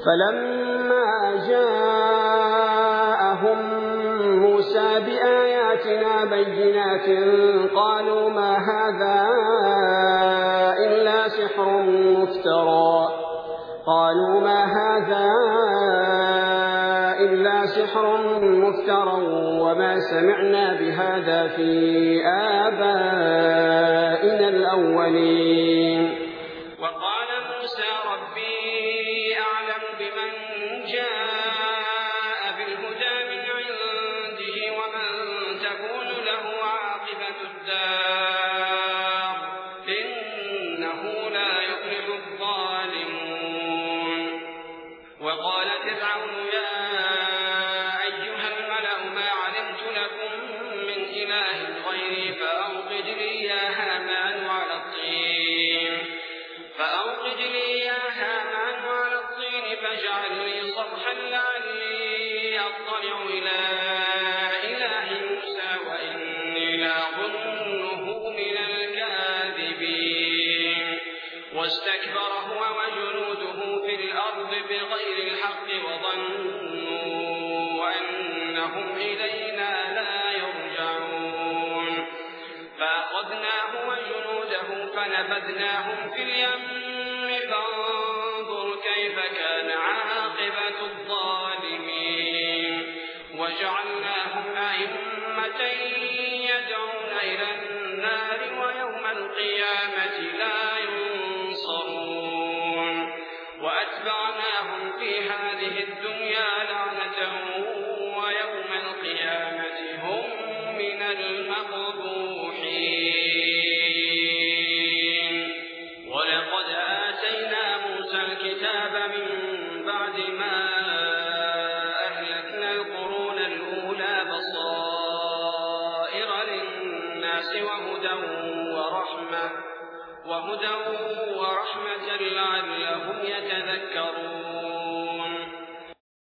فلما جاءهم موسى بآياتنا بينات قالوا ما هذا إلا سحر مفترى وما سمعنا بهذا في آبائنا الأولين. وقال موسى ربي أعلم بمن جاء بالهدى من عنده ومن تكون له عاقبة الدار إنه لا يفلح الظالمون. وقال فرعون يا أيها الملأ ما علمت لكم من إله غيري فأوقد لي يا هامان على الطين فاجعل لي صرحا لعلي أطلع إلى إله موسى وإني لأظنه من الكاذبين. واستكبر هو وجنوده في الأرض بغير الحق وظنوا أنهم إلينا لا يرجعون. فأخذناه وجنوده فنبذناهم في اليم فانظر كيف كان عاقبة الظالمين. وجعلناهم أئمة يدعون إلى النار ويوم القيامة لا ينصرون. وأتبعناهم في هذه الدنيا لعنة ويوم القيامة هم من المقبوحين. ولقد آتينا موسى الكتاب من بعد ما أهلكنا القرون الأولى بصائر للناس وهدى ورحمة لعلهم يتذكرون.